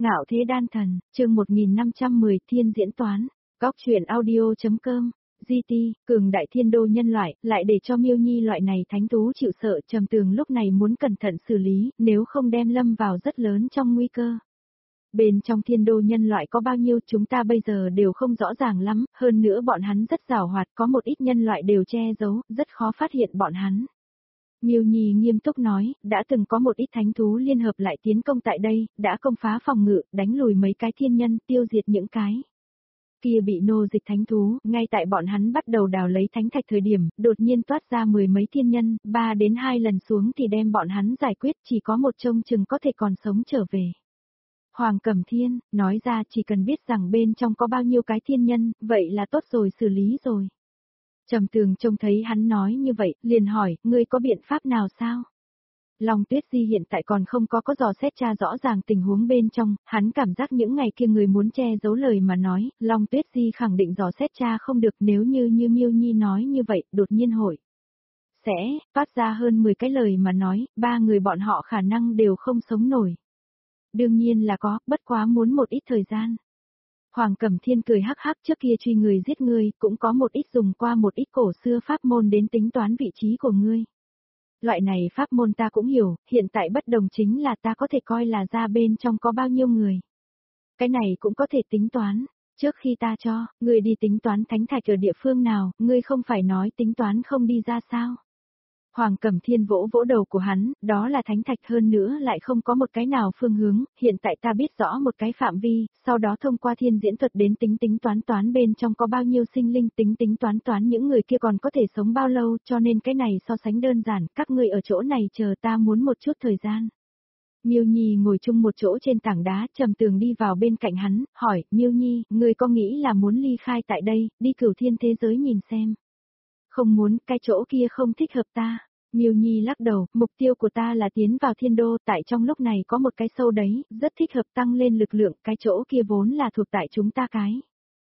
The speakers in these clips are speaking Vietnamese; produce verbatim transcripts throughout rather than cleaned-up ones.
Ngạo thế đan thần, chương một nghìn năm trăm mười thiên diễn toán, góc truyện audio.com, giê tê, cường đại thiên đô nhân loại, lại để cho Miêu Nhi loại này thánh thú chịu sợ. Trầm Tường lúc này muốn cẩn thận xử lý, nếu không đem lâm vào rất lớn trong nguy cơ. Bên trong thiên đô nhân loại có bao nhiêu chúng ta bây giờ đều không rõ ràng lắm, hơn nữa bọn hắn rất giàu hoạt, có một ít nhân loại đều che giấu, rất khó phát hiện bọn hắn. Miêu Nhi nghiêm túc nói, đã từng có một ít thánh thú liên hợp lại tiến công tại đây, đã công phá phòng ngự, đánh lùi mấy cái thiên nhân, tiêu diệt những cái kia bị nô dịch thánh thú, ngay tại bọn hắn bắt đầu đào lấy thánh thạch thời điểm, đột nhiên toát ra mười mấy thiên nhân, ba đến hai lần xuống thì đem bọn hắn giải quyết, chỉ có một trông chừng có thể còn sống trở về. Hoàng Cẩm Thiên, nói ra chỉ cần biết rằng bên trong có bao nhiêu cái thiên nhân, vậy là tốt rồi, xử lý rồi. Trầm Tường trông thấy hắn nói như vậy, liền hỏi, ngươi có biện pháp nào sao? Long Tuyết Di hiện tại còn không có có dò xét tra rõ ràng tình huống bên trong, hắn cảm giác những ngày kia người muốn che giấu lời mà nói, Long Tuyết Di khẳng định dò xét tra không được, nếu như như Miêu Nhi nói như vậy, đột nhiên hội sẽ phát ra hơn mười cái lời mà nói, ba người bọn họ khả năng đều không sống nổi. Đương nhiên là có, bất quá muốn một ít thời gian. Hoàng Cẩm Thiên cười hắc hắc, trước kia truy người giết ngươi, cũng có một ít dùng qua một ít cổ xưa pháp môn đến tính toán vị trí của ngươi. Loại này pháp môn ta cũng hiểu, hiện tại bất đồng chính là ta có thể coi là ra bên trong có bao nhiêu người. Cái này cũng có thể tính toán, trước khi ta cho, ngươi đi tính toán thánh thạch ở địa phương nào, ngươi không phải nói tính toán không đi ra sao? Hoàng Cẩm Thiên vỗ vỗ đầu của hắn, đó là thánh thạch, hơn nữa lại không có một cái nào phương hướng, hiện tại ta biết rõ một cái phạm vi, sau đó thông qua thiên diễn thuật đến tính tính toán toán bên trong có bao nhiêu sinh linh, tính tính toán toán những người kia còn có thể sống bao lâu, cho nên cái này so sánh đơn giản, các ngươi ở chỗ này chờ ta muốn một chút thời gian. Miêu Nhi ngồi chung một chỗ trên tảng đá, Trầm Tường đi vào bên cạnh hắn, hỏi, Miêu Nhi, ngươi có nghĩ là muốn ly khai tại đây, đi cửu thiên thế giới nhìn xem? Không muốn, cái chỗ kia không thích hợp ta. Miêu Nhi lắc đầu, mục tiêu của ta là tiến vào thiên đô, tại trong lúc này có một cái sâu đấy, rất thích hợp tăng lên lực lượng, cái chỗ kia vốn là thuộc tại chúng ta cái.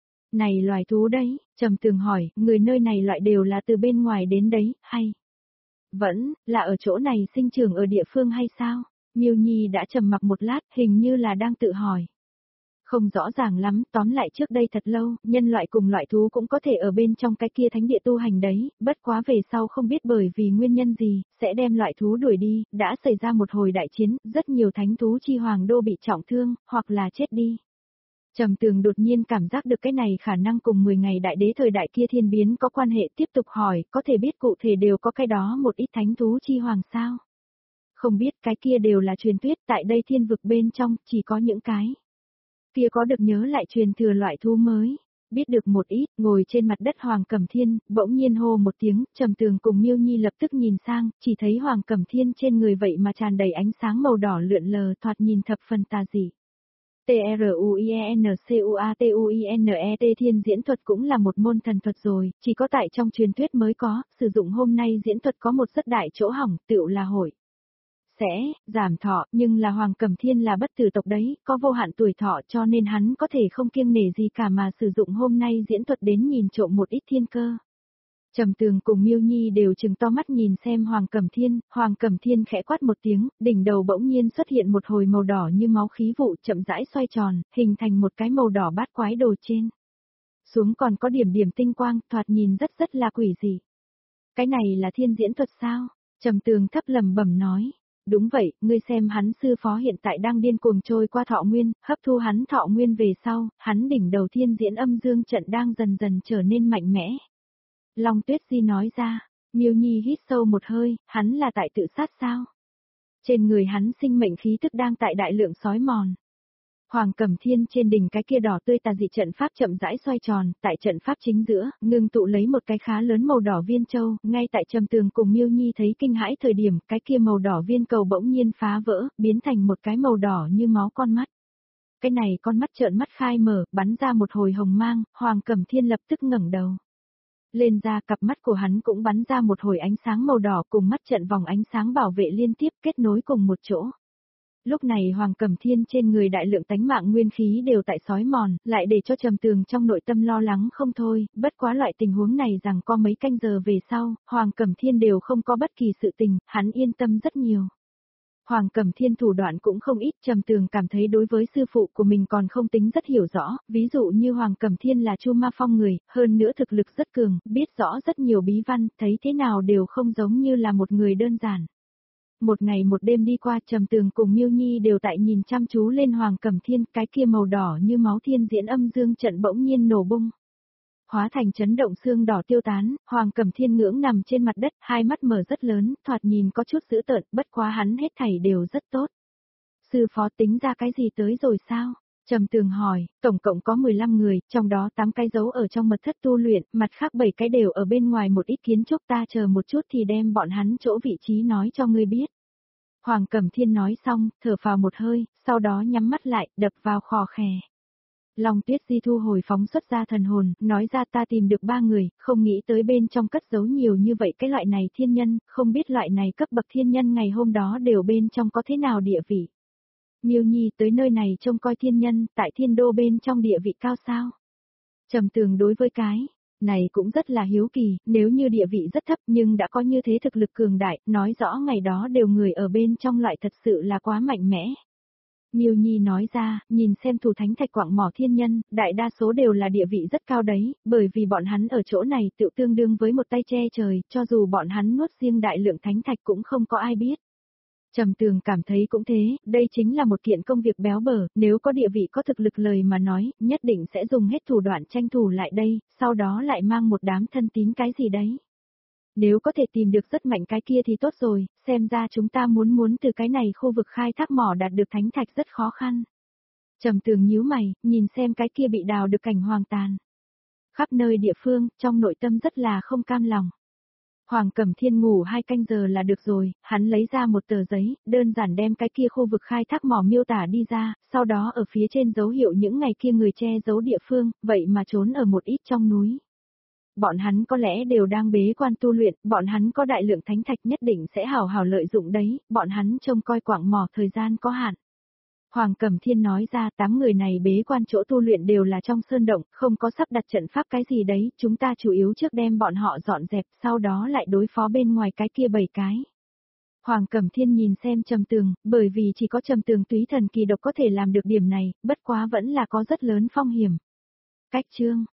Này loài thú đấy, Trầm Tường hỏi, người nơi này loại đều là từ bên ngoài đến đấy, hay? Vẫn, là ở chỗ này sinh trưởng ở địa phương hay sao? Miêu Nhi đã trầm mặc một lát, hình như là đang tự hỏi. Không rõ ràng lắm, tóm lại trước đây thật lâu, nhân loại cùng loại thú cũng có thể ở bên trong cái kia thánh địa tu hành đấy, bất quá về sau không biết bởi vì nguyên nhân gì, sẽ đem loại thú đuổi đi, đã xảy ra một hồi đại chiến, rất nhiều thánh thú chi hoàng đô bị trọng thương, hoặc là chết đi. Trầm Tường đột nhiên cảm giác được cái này khả năng cùng mười ngày đại đế thời đại kia thiên biến có quan hệ, tiếp tục hỏi, có thể biết cụ thể đều có cái đó một ít thánh thú chi hoàng sao? Không biết, cái kia đều là truyền thuyết, tại đây thiên vực bên trong, chỉ có những cái kia có được nhớ lại truyền thừa loại thú mới, biết được một ít, ngồi trên mặt đất Hoàng Cẩm Thiên, bỗng nhiên hô một tiếng, Trầm Tường cùng Miêu Nhi lập tức nhìn sang, chỉ thấy Hoàng Cẩm Thiên trên người vậy mà tràn đầy ánh sáng màu đỏ lượn lờ, thoạt nhìn thập phần tà dị. T R U I E N C U A T U I N E T thiên diễn thuật cũng là một môn thần thuật rồi, chỉ có tại trong truyền thuyết mới có, sử dụng hôm nay diễn thuật có một rất đại chỗ hỏng, tựu là hội sẽ giảm thọ, nhưng là Hoàng Cẩm Thiên là bất tử tộc đấy, có vô hạn tuổi thọ cho nên hắn có thể không kiêng nể gì cả mà sử dụng hôm nay diễn thuật đến nhìn trộm một ít thiên cơ. Trầm Tường cùng Miêu Nhi đều trừng to mắt nhìn xem Hoàng Cẩm Thiên, Hoàng Cẩm Thiên khẽ quát một tiếng, đỉnh đầu bỗng nhiên xuất hiện một hồi màu đỏ như máu khí vụ chậm rãi xoay tròn, hình thành một cái màu đỏ bát quái đồ trên. Xuống còn có điểm điểm tinh quang, thoạt nhìn rất rất là quỷ dị. Cái này là thiên diễn thuật sao? Trầm Tường thấp lầm bẩm nói. Đúng vậy, ngươi xem hắn sư phó hiện tại đang điên cuồng trôi qua thọ nguyên, hấp thu hắn thọ nguyên về sau, hắn đỉnh đầu thiên diễn âm dương trận đang dần dần trở nên mạnh mẽ. Long Tuyết Di nói ra, Miêu Nhi hít sâu một hơi, hắn là tại tự sát sao? Trên người hắn sinh mệnh khí tức đang tại đại lượng sói mòn. Hoàng Cẩm Thiên trên đỉnh cái kia đỏ tươi tà dị trận pháp chậm rãi xoay tròn, tại trận pháp chính giữa, ngưng tụ lấy một cái khá lớn màu đỏ viên châu, ngay tại Trầm Tường cùng Miêu Nhi thấy kinh hãi thời điểm, cái kia màu đỏ viên cầu bỗng nhiên phá vỡ, biến thành một cái màu đỏ như máu con mắt. Cái này con mắt trợn mắt khai mở, bắn ra một hồi hồng mang, Hoàng Cẩm Thiên lập tức ngẩng đầu lên ra, cặp mắt của hắn cũng bắn ra một hồi ánh sáng màu đỏ cùng mắt trận vòng ánh sáng bảo vệ liên tiếp kết nối cùng một chỗ. Lúc này Hoàng Cẩm Thiên trên người đại lượng tánh mạng nguyên khí đều tại sói mòn, lại để cho Trầm Tường trong nội tâm lo lắng không thôi, bất quá loại tình huống này rằng có mấy canh giờ về sau, Hoàng Cẩm Thiên đều không có bất kỳ sự tình, hắn yên tâm rất nhiều. Hoàng Cẩm Thiên thủ đoạn cũng không ít, Trầm Tường cảm thấy đối với sư phụ của mình còn không tính rất hiểu rõ, ví dụ như Hoàng Cẩm Thiên là Chu Ma Phong người, hơn nữa thực lực rất cường, biết rõ rất nhiều bí văn, thấy thế nào đều không giống như là một người đơn giản. Một ngày một đêm đi qua, Trầm Tường cùng Miêu Nhi đều tại nhìn chăm chú lên Hoàng Cẩm Thiên, cái kia màu đỏ như máu thiên diễn âm dương trận bỗng nhiên nổ bung. Hóa thành chấn động xương đỏ tiêu tán, Hoàng Cẩm Thiên ngưỡng nằm trên mặt đất, hai mắt mở rất lớn, thoạt nhìn có chút dữ tợn, bất quá hắn hết thảy đều rất tốt. Sư phó tính ra cái gì tới rồi sao? Trầm Tường hỏi, tổng cộng có mười lăm người, trong đó tám cái giấu ở trong mật thất tu luyện, mặt khác bảy cái đều ở bên ngoài một ít kiến trúc, ta chờ một chút thì đem bọn hắn chỗ vị trí nói cho ngươi biết. Hoàng Cẩm Thiên nói xong, thở phào một hơi, sau đó nhắm mắt lại, đập vào khò khè. Long Tuyết Di thu hồi phóng xuất ra thần hồn, nói ra ta tìm được ba người, không nghĩ tới bên trong cất giấu nhiều như vậy cái loại này thiên nhân, không biết loại này cấp bậc thiên nhân ngày hôm đó đều bên trong có thế nào địa vị. Miêu Nhi tới nơi này trông coi thiên nhân, tại thiên đô bên trong địa vị cao sao. Trầm Tường đối với cái này cũng rất là hiếu kỳ, nếu như địa vị rất thấp nhưng đã có như thế thực lực cường đại, nói rõ ngày đó đều người ở bên trong loại thật sự là quá mạnh mẽ. Miêu Nhi nói ra, nhìn xem thủ thánh thạch quạng mỏ thiên nhân, đại đa số đều là địa vị rất cao đấy, bởi vì bọn hắn ở chỗ này tự tương đương với một tay che trời, cho dù bọn hắn nuốt riêng đại lượng thánh thạch cũng không có ai biết. Trầm Tường cảm thấy cũng thế, đây chính là một kiện công việc béo bở, nếu có địa vị có thực lực lời mà nói, nhất định sẽ dùng hết thủ đoạn tranh thủ lại đây, sau đó lại mang một đám thân tín cái gì đấy. Nếu có thể tìm được rất mạnh cái kia thì tốt rồi, xem ra chúng ta muốn muốn từ cái này khu vực khai thác mỏ đạt được thánh thạch rất khó khăn. Trầm Tường nhíu mày, nhìn xem cái kia bị đào được cảnh hoang tàn. Khắp nơi địa phương, trong nội tâm rất là không cam lòng. Hoàng Cẩm Thiên ngủ hai canh giờ là được rồi, hắn lấy ra một tờ giấy, đơn giản đem cái kia khu vực khai thác mỏ miêu tả đi ra, sau đó ở phía trên dấu hiệu những ngày kia người che giấu địa phương, vậy mà trốn ở một ít trong núi. Bọn hắn có lẽ đều đang bế quan tu luyện, bọn hắn có đại lượng thánh thạch nhất định sẽ hào hào lợi dụng đấy, bọn hắn trông coi quạng mỏ thời gian có hạn. Hoàng Cẩm Thiên nói ra tám người này bế quan chỗ tu luyện đều là trong sơn động, không có sắp đặt trận pháp cái gì đấy, chúng ta chủ yếu trước đem bọn họ dọn dẹp, sau đó lại đối phó bên ngoài cái kia bảy cái. Hoàng Cẩm Thiên nhìn xem Trầm Tường, bởi vì chỉ có Trầm Tường túy thần kỳ độc có thể làm được điểm này, bất quá vẫn là có rất lớn phong hiểm. Cách chương